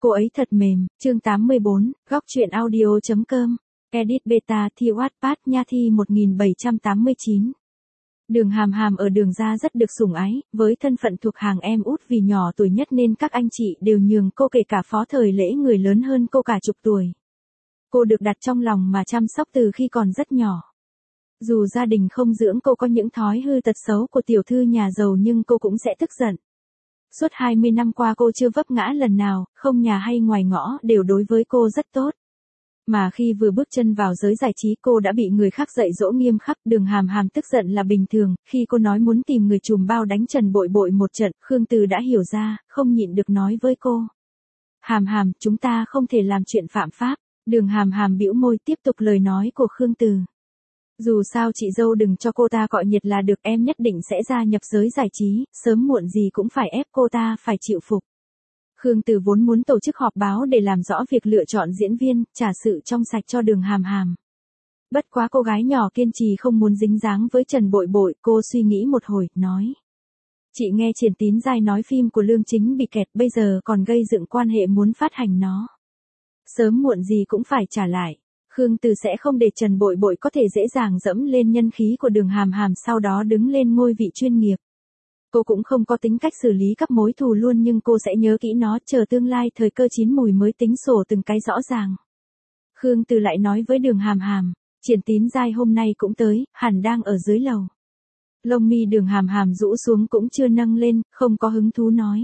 Cô ấy thật mềm, chương 84, góc truyện audio.com, edit beta thi Wattpad nha thi 1789. Đường Hàm Hàm ở Đường gia rất được sủng ái, với thân phận thuộc hàng em út vì nhỏ tuổi nhất nên các anh chị đều nhường cô, kể cả Phó Thời Lễ người lớn hơn cô cả chục tuổi. Cô được đặt trong lòng mà chăm sóc từ khi còn rất nhỏ. Dù gia đình không dưỡng cô có những thói hư tật xấu của tiểu thư nhà giàu nhưng cô cũng sẽ tức giận. Suốt 20 năm qua cô chưa vấp ngã lần nào, không nhà hay ngoài ngõ đều đối với cô rất tốt. Mà khi vừa bước chân vào giới giải trí cô đã bị người khác dạy dỗ nghiêm khắc. Đường Hàm Hàm tức giận là bình thường, khi cô nói muốn tìm người trùm bao đánh Trần Bội Bội một trận, Khương Từ đã hiểu ra, không nhịn được nói với cô. Hàm Hàm, chúng ta không thể làm chuyện phạm pháp. Đường Hàm Hàm bĩu môi tiếp tục lời nói của Khương Từ. Dù sao chị dâu đừng cho cô ta gọi nhiệt là được, em nhất định sẽ gia nhập giới giải trí, sớm muộn gì cũng phải ép cô ta phải chịu phục. Khương Từ vốn muốn tổ chức họp báo để làm rõ việc lựa chọn diễn viên, trả sự trong sạch cho Đường Hàm Hàm. Bất quá cô gái nhỏ kiên trì không muốn dính dáng với Trần Bội Bội, cô suy nghĩ một hồi, nói. Chị nghe Triển Tín Giai nói phim của Lương Chính bị kẹt, bây giờ còn gây dựng quan hệ muốn phát hành nó. Sớm muộn gì cũng phải trả lại. Khương Từ sẽ không để Trần Bội Bội có thể dễ dàng dẫm lên nhân khí của Đường Hàm Hàm sau đó đứng lên ngôi vị chuyên nghiệp. Cô cũng không có tính cách xử lý các mối thù luôn nhưng cô sẽ nhớ kỹ nó, chờ tương lai thời cơ chín mùi mới tính sổ từng cái rõ ràng. Khương Từ lại nói với Đường Hàm Hàm, Triển Tín Giai hôm nay cũng tới, hẳn đang ở dưới lầu. Lông mi Đường Hàm Hàm rũ xuống cũng chưa nâng lên, không có hứng thú nói.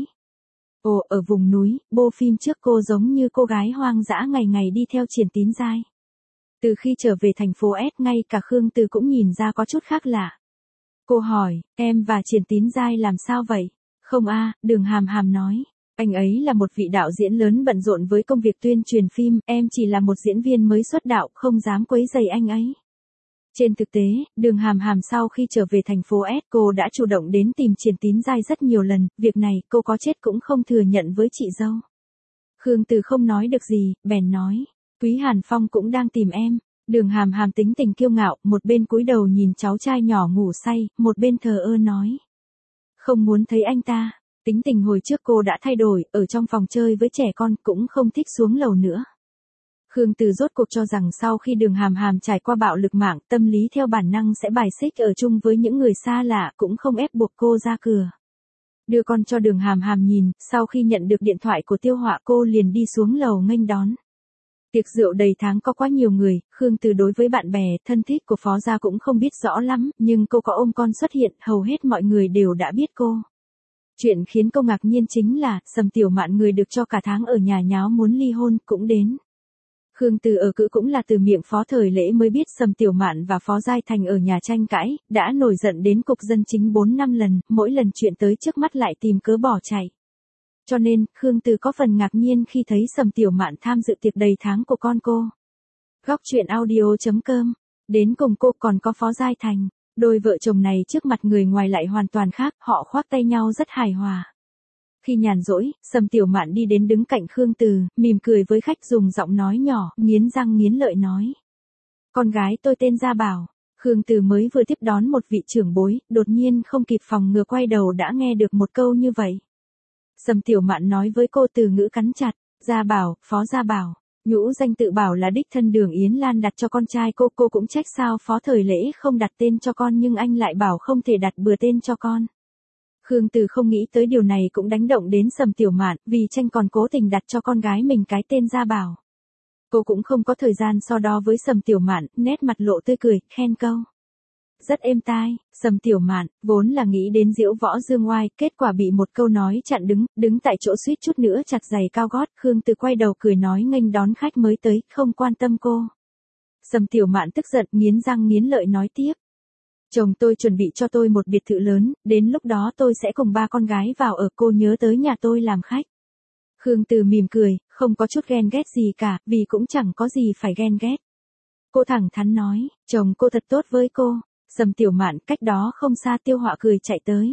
Ồ, ở vùng núi, bộ phim trước cô giống như cô gái hoang dã ngày ngày đi theo Triển Tín Giai. Từ khi trở về thành phố S ngay cả Khương Từ cũng nhìn ra có chút khác lạ. Cô hỏi, em và Triển Tín Giai làm sao vậy? Không a, Đường Hàm Hàm nói. Anh ấy là một vị đạo diễn lớn bận rộn với công việc tuyên truyền phim, em chỉ là một diễn viên mới xuất đạo, không dám quấy rầy anh ấy. Trên thực tế, Đường Hàm Hàm sau khi trở về thành phố S cô đã chủ động đến tìm Triển Tín Giai rất nhiều lần, việc này cô có chết cũng không thừa nhận với chị dâu. Khương Từ không nói được gì, bèn nói. Quý Hàn Phong cũng đang tìm em. Đường Hàm Hàm tính tình kiêu ngạo, một bên cúi đầu nhìn cháu trai nhỏ ngủ say, một bên thờ ơ nói. Không muốn thấy anh ta. Tính tình hồi trước cô đã thay đổi, ở trong phòng chơi với trẻ con cũng không thích xuống lầu nữa. Khương Từ rốt cuộc cho rằng sau khi Đường Hàm Hàm trải qua bạo lực mạng, tâm lý theo bản năng sẽ bài xích ở chung với những người xa lạ, cũng không ép buộc cô ra cửa. Đưa con cho Đường Hàm Hàm nhìn, sau khi nhận được điện thoại của Tiêu Họa cô liền đi xuống lầu nghênh đón. Tiệc rượu đầy tháng có quá nhiều người, Khương Từ đối với bạn bè, thân thích của Phó gia cũng không biết rõ lắm, nhưng cô có ôm con xuất hiện, hầu hết mọi người đều đã biết cô. Chuyện khiến cô ngạc nhiên chính là, Sầm Tiểu Mạn người được cho cả tháng ở nhà nháo muốn ly hôn, cũng đến. Khương Từ ở cữ cũng là từ miệng Phó Thời Lễ mới biết Sầm Tiểu Mạn và Phó Giai Thành ở nhà tranh cãi, đã nổi giận đến cục dân chính 4-5 lần, mỗi lần chuyện tới trước mắt lại tìm cớ bỏ chạy. Cho nên, Khương Từ có phần ngạc nhiên khi thấy Sầm Tiểu Mạn tham dự tiệc đầy tháng của con cô. Góc truyện audio.com. Đến cùng cô còn có Phó Giai Thành. Đôi vợ chồng này trước mặt người ngoài lại hoàn toàn khác, họ khoác tay nhau rất hài hòa. Khi nhàn rỗi, Sầm Tiểu Mạn đi đến đứng cạnh Khương Từ, mỉm cười với khách dùng giọng nói nhỏ, nghiến răng nghiến lợi nói. Con gái tôi tên Gia Bảo. Khương Từ mới vừa tiếp đón một vị trưởng bối, đột nhiên không kịp phòng ngừa quay đầu đã nghe được một câu như vậy. Sầm Tiểu Mạn nói với cô từ ngữ cắn chặt, Gia Bảo, Phó Gia Bảo, nhũ danh tự bảo là đích thân Đường Yến Lan đặt cho con trai cô cũng trách sao Phó Thời Lễ không đặt tên cho con nhưng anh lại bảo không thể đặt bừa tên cho con. Khương Từ không nghĩ tới điều này cũng đánh động đến Sầm Tiểu Mạn, vì tranh còn cố tình đặt cho con gái mình cái tên Gia Bảo. Cô cũng không có thời gian so đo với Sầm Tiểu Mạn, nét mặt lộ tươi cười, khen câu. Rất êm tai. Sầm Tiểu Mạn, vốn là nghĩ đến diễu võ dương oai, kết quả bị một câu nói chặn đứng tại chỗ suýt chút nữa chặt giày cao gót, Khương Từ quay đầu cười nói nghênh đón khách mới tới, không quan tâm cô. Sầm Tiểu Mạn tức giận, nghiến răng nghiến lợi nói tiếp. Chồng tôi chuẩn bị cho tôi một biệt thự lớn, đến lúc đó tôi sẽ cùng 3 con gái vào ở, cô nhớ tới nhà tôi làm khách. Khương Từ mỉm cười, không có chút ghen ghét gì cả, vì cũng chẳng có gì phải ghen ghét. Cô thẳng thắn nói, chồng cô thật tốt với cô. Sầm Tiểu Mạn cách đó không xa Tiêu Họa cười chạy tới.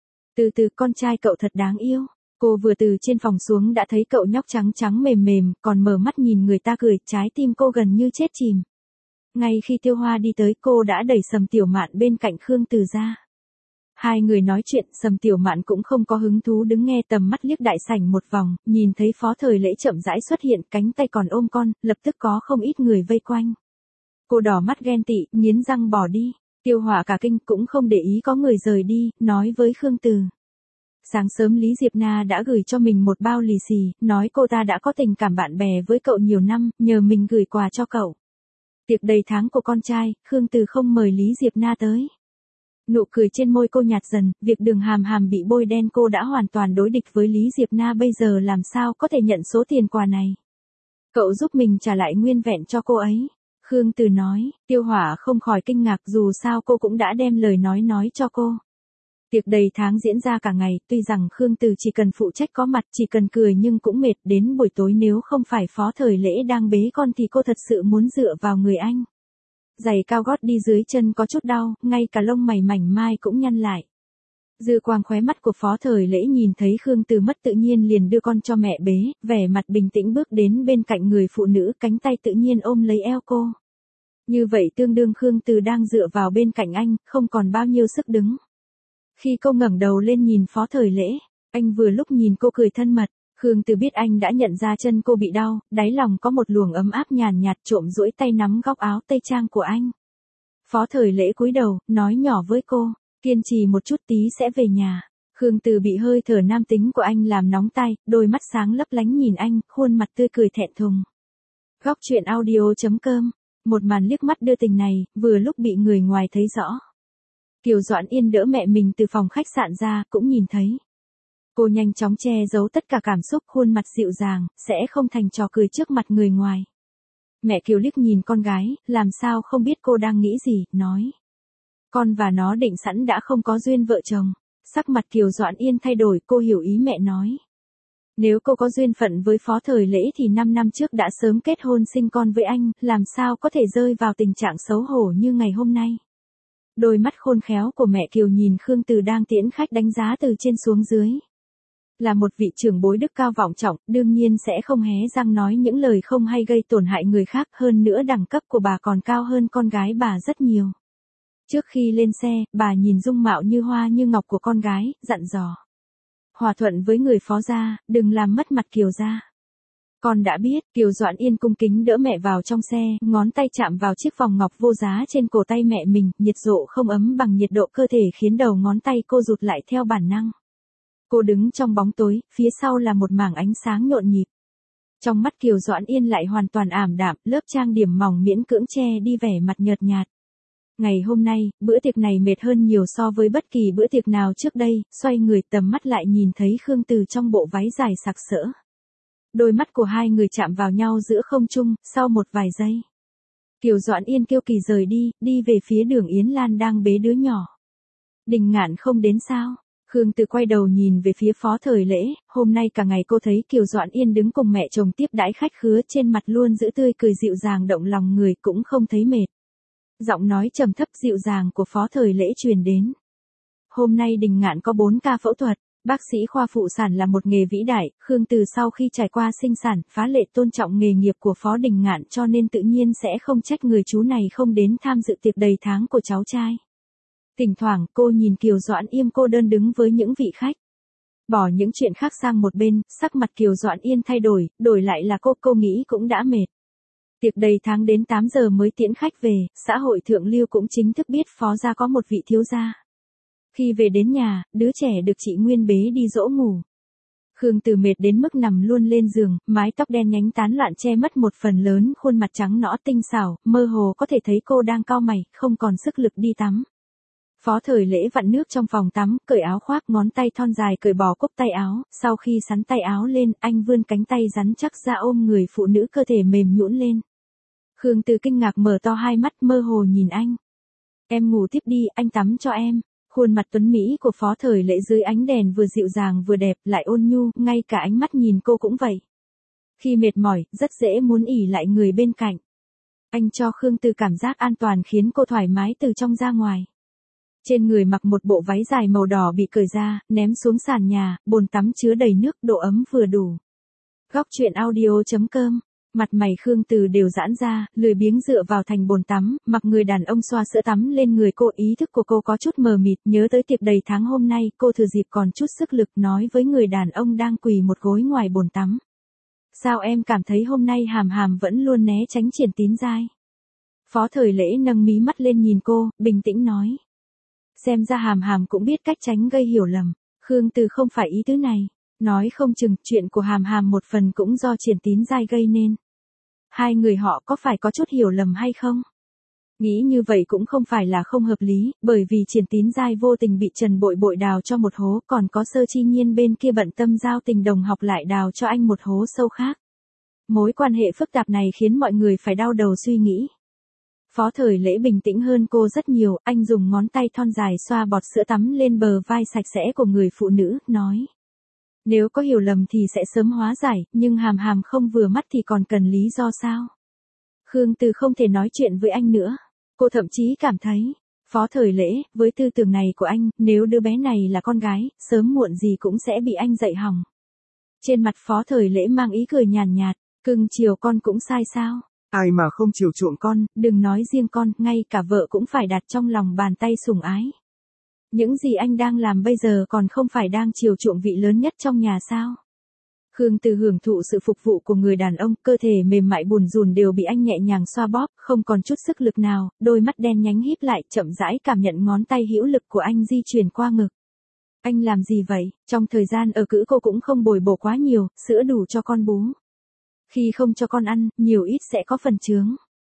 Từ con trai cậu thật đáng yêu. Cô vừa từ trên phòng xuống đã thấy cậu nhóc trắng trắng mềm mềm, còn mở mắt nhìn người ta cười, trái tim cô gần như chết chìm. Ngay khi Tiêu Hoa đi tới cô đã đẩy Sầm Tiểu Mạn bên cạnh Khương Từ ra. Hai người nói chuyện, Sầm Tiểu Mạn cũng không có hứng thú đứng nghe, tầm mắt liếc đại sảnh một vòng, nhìn thấy Phó Thời Lễ chậm rãi xuất hiện, cánh tay còn ôm con, lập tức có không ít người vây quanh. Cô đỏ mắt ghen tị, nghiến răng bỏ đi. Tiêu Hỏa cả kinh cũng không để ý có người rời đi, nói với Khương Từ. Sáng sớm Lý Diệp Na đã gửi cho mình một bao lì xì, nói cô ta đã có tình cảm bạn bè với cậu nhiều năm, nhờ mình gửi quà cho cậu. Tiệc đầy tháng của con trai, Khương Từ không mời Lý Diệp Na tới. Nụ cười trên môi cô nhạt dần, việc Đường Hàm Hàm bị bôi đen cô đã hoàn toàn đối địch với Lý Diệp Na, bây giờ làm sao có thể nhận số tiền quà này. Cậu giúp mình trả lại nguyên vẹn cho cô ấy. Khương Từ nói, Tiêu Hỏa không khỏi kinh ngạc, dù sao cô cũng đã đem lời nói cho cô. Tiệc đầy tháng diễn ra cả ngày, tuy rằng Khương Từ chỉ cần phụ trách có mặt, chỉ cần cười nhưng cũng mệt, đến buổi tối nếu không phải Phó Thời Lễ đang bế con thì cô thật sự muốn dựa vào người anh. Giày cao gót đi dưới chân có chút đau, ngay cả lông mày mảnh mai cũng nhăn lại. Dư quang khóe mắt của Phó Thời Lễ nhìn thấy Khương Từ mất tự nhiên liền đưa con cho mẹ bế, vẻ mặt bình tĩnh bước đến bên cạnh người phụ nữ, cánh tay tự nhiên ôm lấy eo cô. Như vậy tương đương Khương Từ đang dựa vào bên cạnh anh, không còn bao nhiêu sức đứng. Khi cô ngẩng đầu lên nhìn Phó Thời Lễ, anh vừa lúc nhìn cô cười thân mật. Khương Từ biết anh đã nhận ra chân cô bị đau, đáy lòng có một luồng ấm áp nhàn nhạt, trộm duỗi tay nắm góc áo tây trang của anh. Phó Thời Lễ cúi đầu, nói nhỏ với cô, kiên trì một chút tí sẽ về nhà. Khương Từ bị hơi thở nam tính của anh làm nóng tai, đôi mắt sáng lấp lánh nhìn anh, khuôn mặt tươi cười thẹn thùng. Góc truyện audio.com, một màn liếc mắt đưa tình này, vừa lúc bị người ngoài thấy rõ. Kiều Doãn Yên đỡ mẹ mình từ phòng khách sạn ra, cũng nhìn thấy. Cô nhanh chóng che giấu tất cả cảm xúc, khuôn mặt dịu dàng, sẽ không thành trò cười trước mặt người ngoài. Mẹ Kiều liếc nhìn con gái, làm sao không biết cô đang nghĩ gì, nói. Con và nó định sẵn đã không có duyên vợ chồng. Sắc mặt Kiều Doãn Yên thay đổi, cô hiểu ý mẹ nói. Nếu cô có duyên phận với Phó Thời Lễ thì 5 năm trước đã sớm kết hôn sinh con với anh, làm sao có thể rơi vào tình trạng xấu hổ như ngày hôm nay. Đôi mắt khôn khéo của mẹ Kiều nhìn Khương Từ đang tiễn khách đánh giá từ trên xuống dưới. Là một vị trưởng bối đức cao vọng trọng, đương nhiên sẽ không hé răng nói những lời không hay gây tổn hại người khác, hơn nữa đẳng cấp của bà còn cao hơn con gái bà rất nhiều. Trước khi lên xe, bà nhìn dung mạo như hoa như ngọc của con gái, dặn dò. Hòa thuận với người Phó gia, đừng làm mất mặt Kiều gia. Con đã biết, Kiều Doãn Yên cung kính đỡ mẹ vào trong xe, ngón tay chạm vào chiếc vòng ngọc vô giá trên cổ tay mẹ mình, nhiệt độ không ấm bằng nhiệt độ cơ thể khiến đầu ngón tay cô rụt lại theo bản năng. Cô đứng trong bóng tối, phía sau là một mảng ánh sáng nhộn nhịp. Trong mắt Kiều Doãn Yên lại hoàn toàn ảm đạm, lớp trang điểm mỏng miễn cưỡng che đi vẻ mặt nhợt nhạt. Ngày hôm nay, bữa tiệc này mệt hơn nhiều so với bất kỳ bữa tiệc nào trước đây, xoay người tầm mắt lại nhìn thấy Khương Từ trong bộ váy dài sặc sỡ. Đôi mắt của hai người chạm vào nhau giữa không trung, sau một vài giây. Kiều Doãn Yên kiêu kỳ rời đi về phía Đường Yến Lan đang bế đứa nhỏ. Đình Ngạn không đến sao? Khương Từ quay đầu nhìn về phía Phó Thời Lễ, hôm nay cả ngày cô thấy Kiều Doãn Yên đứng cùng mẹ chồng tiếp đãi khách khứa, trên mặt luôn giữ tươi cười dịu dàng động lòng người, cũng không thấy mệt. Giọng nói trầm thấp dịu dàng của Phó Thời Lễ truyền đến. Hôm nay Đình Ngạn có 4 ca phẫu thuật, bác sĩ khoa phụ sản là một nghề vĩ đại, Khương Từ sau khi trải qua sinh sản, phá lệ tôn trọng nghề nghiệp của Phó Đình Ngạn cho nên tự nhiên sẽ không trách người chú này không đến tham dự tiệc đầy tháng của cháu trai. Thỉnh thoảng cô nhìn Kiều Doãn Yên cô đơn đứng với những vị khách. Bỏ những chuyện khác sang một bên, sắc mặt Kiều Doãn Yên thay đổi lại là cô nghĩ cũng đã mệt. Tiệc đầy tháng đến 8 giờ mới tiễn khách về, xã hội thượng lưu cũng chính thức biết Phó gia có một vị thiếu gia. Khi về đến nhà, đứa trẻ được chị Nguyên bế đi dỗ ngủ. Khương Từ mệt đến mức nằm luôn lên giường, mái tóc đen nhánh tán loạn che mất một phần lớn khuôn mặt trắng nõn tinh xảo, mơ hồ có thể thấy cô đang cau mày, không còn sức lực đi tắm. Phó Thời Lễ vặn nước trong phòng tắm, cởi áo khoác, ngón tay thon dài cởi bỏ cúc tay áo, sau khi sắn tay áo lên, anh vươn cánh tay rắn chắc ra ôm người phụ nữ cơ thể mềm nhũn lên. Khương Từ kinh ngạc mở to hai mắt mơ hồ nhìn anh. Em ngủ tiếp đi, anh tắm cho em. Khuôn mặt tuấn mỹ của Phó Thời Lễ dưới ánh đèn vừa dịu dàng vừa đẹp, lại ôn nhu, ngay cả ánh mắt nhìn cô cũng vậy. Khi mệt mỏi, rất dễ muốn ỉ lại người bên cạnh. Anh cho Khương Từ cảm giác an toàn khiến cô thoải mái từ trong ra ngoài. Trên người mặc một bộ váy dài màu đỏ bị cởi ra, ném xuống sàn nhà, bồn tắm chứa đầy nước, độ ấm vừa đủ. Góc truyện audio.com Mặt mày Khương Từ đều giãn ra, lười biếng dựa vào thành bồn tắm, mặc người đàn ông xoa sữa tắm lên người cô. Ý thức của cô có chút mờ mịt, nhớ tới tiệc đầy tháng hôm nay, cô thừa dịp còn chút sức lực nói với người đàn ông đang quỳ một gối ngoài bồn tắm. Sao em cảm thấy hôm nay Hàm Hàm vẫn luôn né tránh Triển Tín Giai? Phó Thời Lễ nâng mí mắt lên nhìn cô, bình tĩnh nói. Xem ra Hàm Hàm cũng biết cách tránh gây hiểu lầm. Khương Từ không phải ý tứ này. Nói không chừng chuyện của Hàm Hàm một phần cũng do Triển Tín Giai gây nên. Hai người họ có phải có chút hiểu lầm hay không? Nghĩ như vậy cũng không phải là không hợp lý, bởi vì Triển Tín Giai vô tình bị Trần Bội Bội đào cho một hố, còn có Sơ Chi Nhiên bên kia bận tâm giao tình đồng học lại đào cho anh một hố sâu khác. Mối quan hệ phức tạp này khiến mọi người phải đau đầu suy nghĩ. Phó Thời Lễ bình tĩnh hơn cô rất nhiều, anh dùng ngón tay thon dài xoa bọt sữa tắm lên bờ vai sạch sẽ của người phụ nữ, nói. Nếu có hiểu lầm thì sẽ sớm hóa giải, nhưng Hàm Hàm không vừa mắt thì còn cần lý do sao? Khương Từ không thể nói chuyện với anh nữa. Cô thậm chí cảm thấy, Phó Thời Lễ, với tư tưởng này của anh, nếu đứa bé này là con gái, sớm muộn gì cũng sẽ bị anh dạy hỏng. Trên mặt Phó Thời Lễ mang ý cười nhàn nhạt, cưng chiều con cũng sai sao? Ai mà không chiều chuộng con? Đừng nói riêng con, ngay cả vợ cũng phải đặt trong lòng bàn tay sủng ái. Những gì anh đang làm bây giờ còn không phải đang chiều chuộng vị lớn nhất trong nhà sao? Khương Từ hưởng thụ sự phục vụ của người đàn ông, cơ thể mềm mại bùn rùn đều bị anh nhẹ nhàng xoa bóp, không còn chút sức lực nào, đôi mắt đen nhánh híp lại, chậm rãi cảm nhận ngón tay hữu lực của anh di chuyển qua ngực. Anh làm gì vậy? Trong thời gian ở cữ cô cũng không bồi bổ quá nhiều, sữa đủ cho con bú. Khi không cho con ăn, nhiều ít sẽ có phần chướng.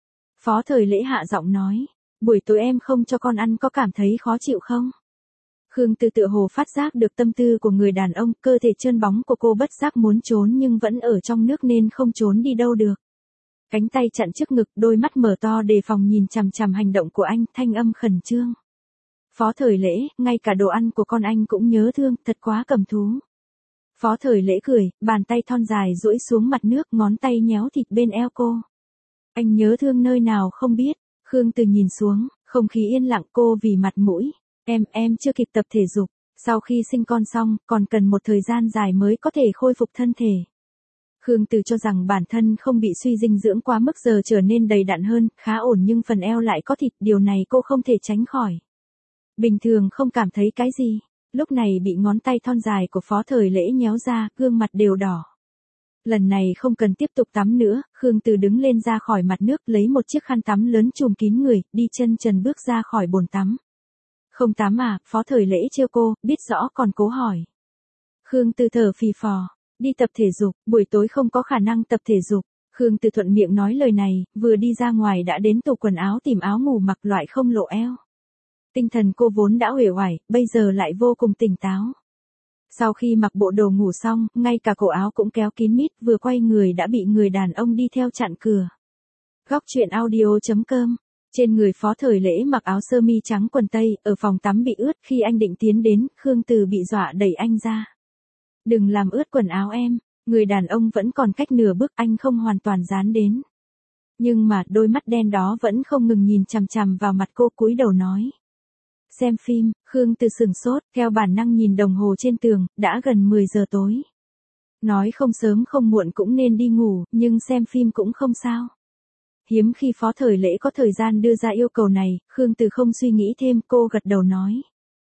Phó Thời Lễ hạ giọng nói, buổi tối em không cho con ăn có cảm thấy khó chịu không? Khương Từ tựa hồ phát giác được tâm tư của người đàn ông, cơ thể trơn bóng của cô bất giác muốn trốn nhưng vẫn ở trong nước nên không trốn đi đâu được. Cánh tay chặn trước ngực, đôi mắt mở to đề phòng nhìn chằm chằm hành động của anh, thanh âm khẩn trương. Phó Thời Lễ, ngay cả đồ ăn của con anh cũng nhớ thương, thật quá cầm thú. Phó Thời Lễ cười, bàn tay thon dài duỗi xuống mặt nước, ngón tay nhéo thịt bên eo cô. Anh nhớ thương nơi nào không biết. Khương Từ nhìn xuống, không khí yên lặng, cô vì mặt mũi. Em chưa kịp tập thể dục, sau khi sinh con xong, còn cần một thời gian dài mới có thể khôi phục thân thể. Khương Từ cho rằng bản thân không bị suy dinh dưỡng quá mức giờ trở nên đầy đặn hơn, khá ổn nhưng phần eo lại có thịt, điều này cô không thể tránh khỏi. Bình thường không cảm thấy cái gì, lúc này bị ngón tay thon dài của Phó Thời Lễ nhéo ra, gương mặt đều đỏ. Lần này không cần tiếp tục tắm nữa, Khương Từ đứng lên ra khỏi mặt nước, lấy một chiếc khăn tắm lớn trùm kín người, đi chân trần bước ra khỏi bồn tắm. Không tắm à? Phó Thời Lễ trêu cô, biết rõ còn cố hỏi. Khương Từ thở phì phò, đi tập thể dục, buổi tối không có khả năng tập thể dục. Khương Từ thuận miệng nói lời này, vừa đi ra ngoài đã đến tủ quần áo tìm áo ngủ mặc loại không lộ eo. Tinh thần cô vốn đã uể oải, bây giờ lại vô cùng tỉnh táo. Sau khi mặc bộ đồ ngủ xong, ngay cả cổ áo cũng kéo kín mít, vừa quay người đã bị người đàn ông đi theo chặn cửa. Góc truyện audio.com. Trên người Phó Thời Lễ mặc áo sơ mi trắng quần tây, ở phòng tắm bị ướt, khi anh định tiến đến, Khương Từ bị dọa đẩy anh ra. Đừng làm ướt quần áo em. Người đàn ông vẫn còn cách nửa bước, anh không hoàn toàn dán đến. Nhưng mà đôi mắt đen đó vẫn không ngừng nhìn chằm chằm vào mặt cô, cúi đầu nói. Xem phim. Khương Từ sừng sốt, theo bản năng nhìn đồng hồ trên tường, đã gần 10 giờ tối. Nói không sớm không muộn cũng nên đi ngủ, nhưng xem phim cũng không sao. Hiếm khi Phó Thời Lễ có thời gian đưa ra yêu cầu này, Khương Từ không suy nghĩ thêm, cô gật đầu nói.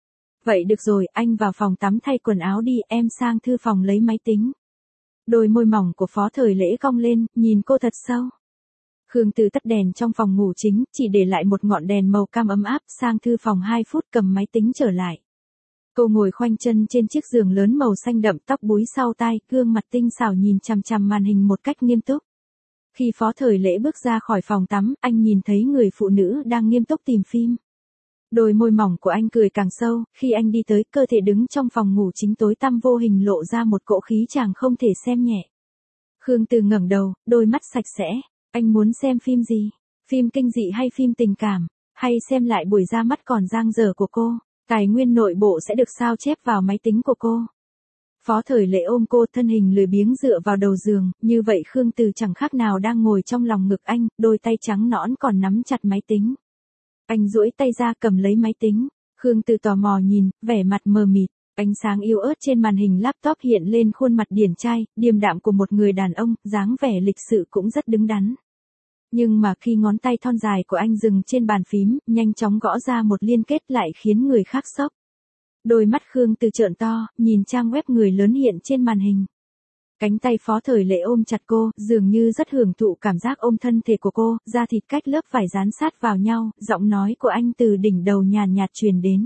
Vậy được rồi, anh vào phòng tắm thay quần áo đi, em sang thư phòng lấy máy tính. Đôi môi mỏng của Phó Thời Lễ cong lên, nhìn cô thật sâu. Khương Từ tắt đèn trong phòng ngủ chính, chỉ để lại một ngọn đèn màu cam ấm áp, sang thư phòng 2 phút cầm máy tính trở lại. Cô ngồi khoanh chân trên chiếc giường lớn màu xanh đậm, tóc búi sau tai, gương mặt tinh xảo nhìn chằm chằm màn hình một cách nghiêm túc. Khi Phó Thời Lễ bước ra khỏi phòng tắm, anh nhìn thấy người phụ nữ đang nghiêm túc tìm phim. Đôi môi mỏng của anh cười càng sâu, khi anh đi tới, cơ thể đứng trong phòng ngủ chính tối tăm vô hình lộ ra một cỗ khí chàng không thể xem nhẹ. Khương Từ ngẩng đầu, đôi mắt sạch sẽ. Anh muốn xem phim gì? Phim kinh dị hay phim tình cảm? Hay xem lại buổi ra mắt còn dang dở của cô? Tài nguyên nội bộ sẽ được sao chép vào máy tính của cô. Phó Thời Lễ ôm cô, thân hình lười biếng dựa vào đầu giường, như vậy Khương Từ chẳng khác nào đang ngồi trong lòng ngực anh, đôi tay trắng nõn còn nắm chặt máy tính. Anh duỗi tay ra cầm lấy máy tính, Khương Từ tò mò nhìn, vẻ mặt mờ mịt. Ánh sáng yếu ớt trên màn hình laptop hiện lên khuôn mặt điển trai, điềm đạm của một người đàn ông, dáng vẻ lịch sự cũng rất đứng đắn. Nhưng mà khi ngón tay thon dài của anh dừng trên bàn phím, nhanh chóng gõ ra một liên kết lại khiến người khác sốc. Đôi mắt Khương Từ trợn to, nhìn trang web người lớn hiện trên màn hình. Cánh tay Phó Thời Lễ ôm chặt cô, dường như rất hưởng thụ cảm giác ôm thân thể của cô, da thịt cách lớp vải dán sát vào nhau, giọng nói của anh từ đỉnh đầu nhàn nhạt truyền đến.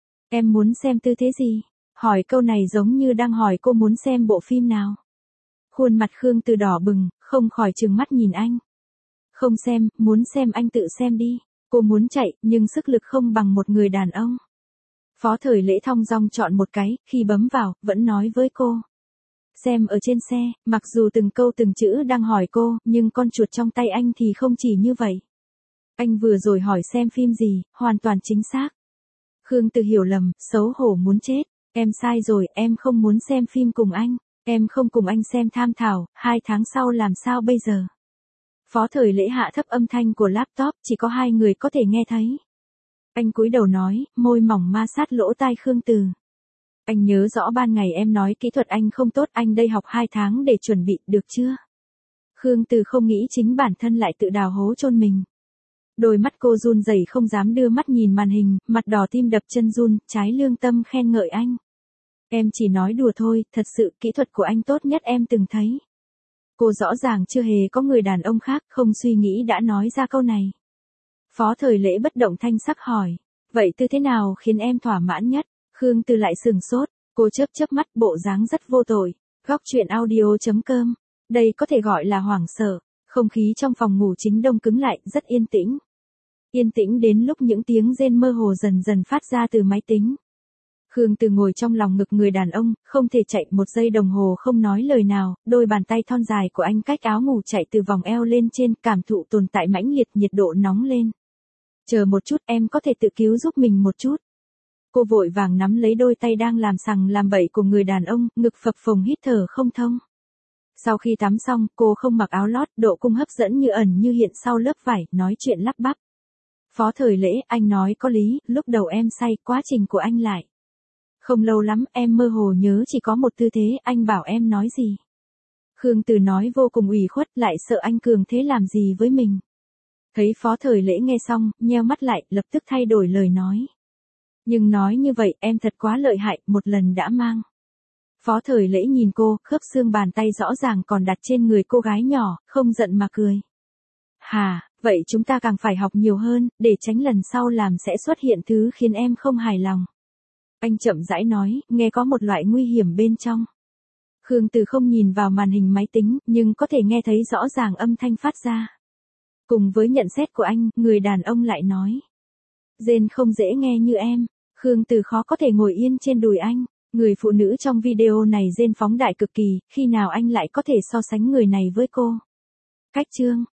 Em muốn xem tư thế gì? Hỏi câu này giống như đang hỏi cô muốn xem bộ phim nào. Khuôn mặt Khương Từ đỏ bừng, không khỏi trừng mắt nhìn anh. Không xem, muốn xem anh tự xem đi. Cô muốn chạy, nhưng sức lực không bằng một người đàn ông. Phó Thời Lễ thong dong chọn một cái, khi bấm vào, vẫn nói với cô. Xem ở trên xe, mặc dù từng câu từng chữ đang hỏi cô, nhưng con chuột trong tay anh thì không chỉ như vậy. Anh vừa rồi hỏi xem phim gì, hoàn toàn chính xác. Khương Từ hiểu lầm, xấu hổ muốn chết. Em sai rồi, em không muốn xem phim cùng anh. Em không cùng anh xem tham thảo, 2 tháng sau làm sao bây giờ? Phó Thời Lễ hạ thấp âm thanh của laptop, chỉ có 2 người có thể nghe thấy. Anh cúi đầu nói, môi mỏng ma sát lỗ tai Khương Từ. Anh nhớ rõ ban ngày em nói kỹ thuật anh không tốt, anh đây học 2 tháng để chuẩn bị, được chưa? Khương Từ không nghĩ chính bản thân lại tự đào hố chôn mình. Đôi mắt cô run rẩy không dám đưa mắt nhìn màn hình, mặt đỏ tim đập chân run, trái lương tâm khen ngợi anh. Em chỉ nói đùa thôi, thật sự kỹ thuật của anh tốt nhất em từng thấy. Cô rõ ràng chưa hề có người đàn ông khác, không suy nghĩ đã nói ra câu này. Phó Thời Lễ bất động thanh sắc hỏi, vậy tư thế nào khiến em thỏa mãn nhất? Khương Từ lại sừng sốt, cô chớp chớp mắt, bộ dáng rất vô tội. Góc truyện audio.com, đây có thể gọi là hoảng sợ. Không khí trong phòng ngủ chính đông cứng lại, rất yên tĩnh. Yên tĩnh đến lúc những tiếng rên mơ hồ dần dần phát ra từ máy tính. Khương Từ ngồi trong lòng ngực người đàn ông, không thể chạy 1 giây đồng hồ không nói lời nào, đôi bàn tay thon dài của anh cách áo ngủ chạy từ vòng eo lên trên, cảm thụ tồn tại mãnh liệt, nhiệt độ nóng lên. Chờ một chút, em có thể tự cứu giúp mình một chút. Cô vội vàng nắm lấy đôi tay đang làm sằng làm bậy của người đàn ông, ngực phập phồng hít thở không thông. Sau khi tắm xong, cô không mặc áo lót, độ cung hấp dẫn như ẩn như hiện sau lớp vải, nói chuyện lắp bắp. Phó Thời Lễ, anh nói có lý, lúc đầu em say, quá trình của anh lại. Không lâu lắm, em mơ hồ nhớ chỉ có một tư thế, anh bảo em nói gì. Khương Từ nói vô cùng ủy khuất, lại sợ anh cường thế làm gì với mình. Thấy Phó Thời Lễ nghe xong, nheo mắt lại, lập tức thay đổi lời nói. Nhưng nói như vậy, em thật quá lợi hại, một lần đã mang. Phó Thời Lễ nhìn cô, khớp xương bàn tay rõ ràng còn đặt trên người cô gái nhỏ, không giận mà cười. Hà, vậy chúng ta càng phải học nhiều hơn, để tránh lần sau làm sẽ xuất hiện thứ khiến em không hài lòng. Anh chậm rãi nói, nghe có một loại nguy hiểm bên trong. Khương Từ không nhìn vào màn hình máy tính, nhưng có thể nghe thấy rõ ràng âm thanh phát ra. Cùng với nhận xét của anh, người đàn ông lại nói. Rên không dễ nghe như em. Khương Từ khó có thể ngồi yên trên đùi anh. Người phụ nữ trong video này rên phóng đại cực kỳ, khi nào anh lại có thể so sánh người này với cô. Cách chương.